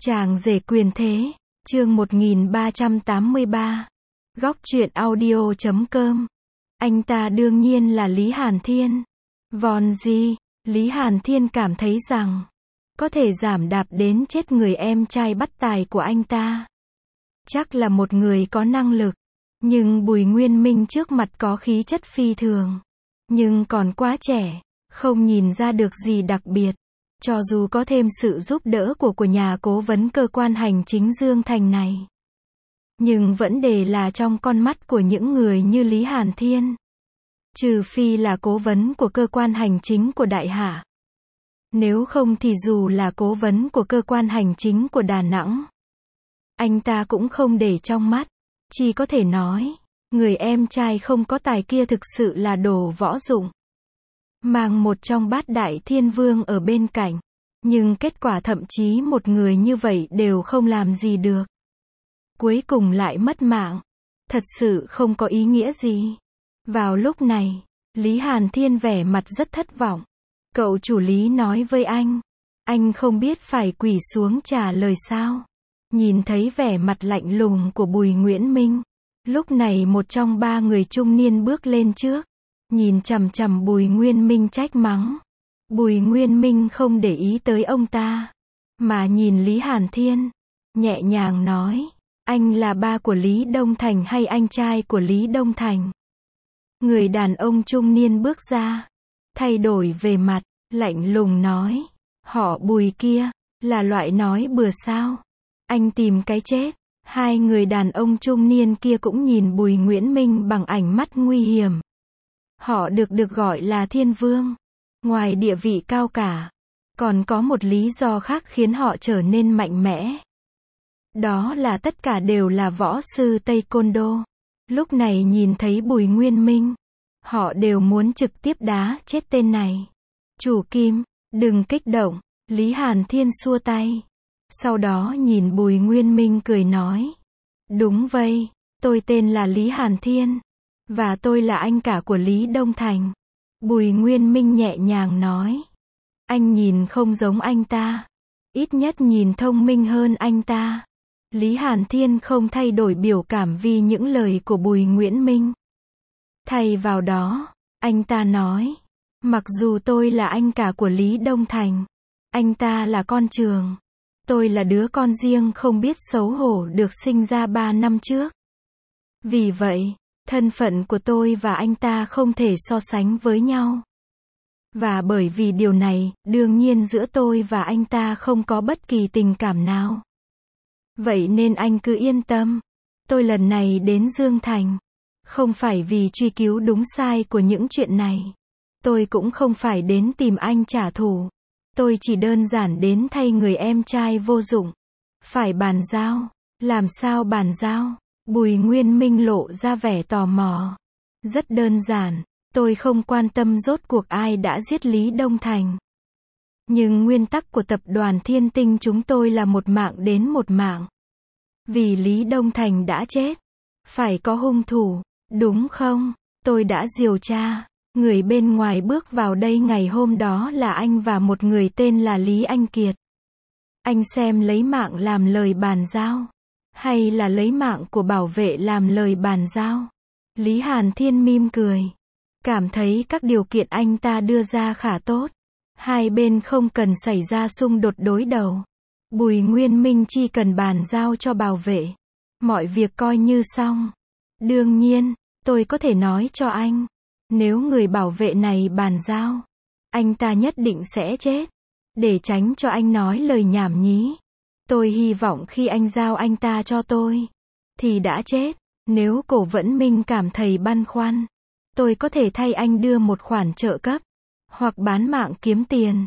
Chàng rể quyền thế, chương 1383. Góc truyện audio.com. Anh ta đương nhiên là Lý Hàn Thiên. Vòn gì, Lý Hàn Thiên cảm thấy rằng có thể giảm đạp đến chết người em trai bắt tài của anh ta. Chắc là một người có năng lực, nhưng Bùi Nguyên Minh trước mặt có khí chất phi thường, nhưng còn quá trẻ, không nhìn ra được gì đặc biệt. Cho dù có thêm sự giúp đỡ của nhà cố vấn cơ quan hành chính Dương Thành này, nhưng vấn đề là trong con mắt của những người như Lý Hàn Thiên, trừ phi là cố vấn của cơ quan hành chính của Đại Hạ, nếu không thì dù là cố vấn của cơ quan hành chính của Đà Nẵng, anh ta cũng không để trong mắt. Chỉ có thể nói, người em trai không có tài kia thực sự là đồ võ dụng. Mang một trong bát đại thiên vương ở bên cạnh, nhưng kết quả thậm chí một người như vậy đều không làm gì được. Cuối cùng lại mất mạng. Thật sự không có ý nghĩa gì. Vào lúc này, Lý Hàn Thiên vẻ mặt rất thất vọng. Cậu chủ Lý nói với anh không biết phải quỳ xuống trả lời sao. Nhìn thấy vẻ mặt lạnh lùng của Bùi Nguyễn Minh, lúc này một trong ba người trung niên bước lên trước, nhìn chằm chằm Bùi Nguyên Minh trách mắng. Bùi Nguyên Minh không để ý tới ông ta, mà nhìn Lý Hàn Thiên, nhẹ nhàng nói, anh là ba của Lý Đông Thành hay anh trai của Lý Đông Thành? Người đàn ông trung niên bước ra, thay đổi về mặt, lạnh lùng nói, họ Bùi kia, là loại nói bừa sao? Anh tìm cái chết. Hai người đàn ông trung niên kia cũng nhìn Bùi Nguyễn Minh bằng ánh mắt nguy hiểm. Họ được gọi là Thiên Vương. Ngoài địa vị cao cả, còn có một lý do khác khiến họ trở nên mạnh mẽ. Đó là tất cả đều là võ sư Taekwondo. Lúc này nhìn thấy Bùi Nguyên Minh, họ đều muốn trực tiếp đá chết tên này. Chủ Kim, đừng kích động, Lý Hàn Thiên xua tay. Sau đó nhìn Bùi Nguyên Minh cười nói. Đúng vậy, tôi tên là Lý Hàn Thiên. Và tôi là anh cả của Lý Đông Thành. Bùi Nguyên Minh nhẹ nhàng nói. Anh nhìn không giống anh ta. Ít nhất nhìn thông minh hơn anh ta. Lý Hàn Thiên không thay đổi biểu cảm vì những lời của Bùi Nguyễn Minh. Thay vào đó, anh ta nói. Mặc dù tôi là anh cả của Lý Đông Thành, anh ta là con trường. Tôi là đứa con riêng không biết xấu hổ được sinh ra 3 năm trước. Vì vậy, thân phận của tôi và anh ta không thể so sánh với nhau. Và bởi vì điều này, đương nhiên giữa tôi và anh ta không có bất kỳ tình cảm nào. Vậy nên anh cứ yên tâm. Tôi lần này đến Dương Thành, không phải vì truy cứu đúng sai của những chuyện này. Tôi cũng không phải đến tìm anh trả thù. Tôi chỉ đơn giản đến thay người em trai vô dụng. Phải bàn giao. Làm sao bàn giao? Bùi Nguyên Minh lộ ra vẻ tò mò. Rất đơn giản, tôi không quan tâm rốt cuộc ai đã giết Lý Đông Thành. Nhưng nguyên tắc của tập đoàn Thiên Tinh chúng tôi là một mạng đến một mạng. Vì Lý Đông Thành đã chết, phải có hung thủ, đúng không? Tôi đã điều tra. Người bên ngoài bước vào đây ngày hôm đó là anh và một người tên là Lý Anh Kiệt. Anh xem lấy mạng làm lời bàn giao, hay là lấy mạng của bảo vệ làm lời bàn giao? Lý Hàn Thiên mỉm cười, cảm thấy các điều kiện anh ta đưa ra khá tốt. Hai bên không cần xảy ra xung đột đối đầu. Bùi Nguyên Minh chỉ cần bàn giao cho bảo vệ, mọi việc coi như xong. Đương nhiên, tôi có thể nói cho anh, nếu người bảo vệ này bàn giao, anh ta nhất định sẽ chết. Để tránh cho anh nói lời nhảm nhí, tôi hy vọng khi anh giao anh ta cho tôi, thì đã chết. Nếu Cổ Vẫn Minh cảm thấy băn khoăn, tôi có thể thay anh đưa một khoản trợ cấp, hoặc bán mạng kiếm tiền.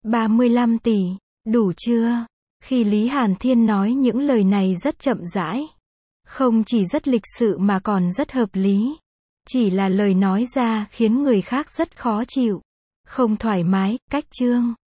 35 tỷ, đủ chưa? Khi Lý Hàn Thiên nói những lời này rất chậm rãi, không chỉ rất lịch sự mà còn rất hợp lý. Chỉ là lời nói ra khiến người khác rất khó chịu, không thoải mái, cách chương.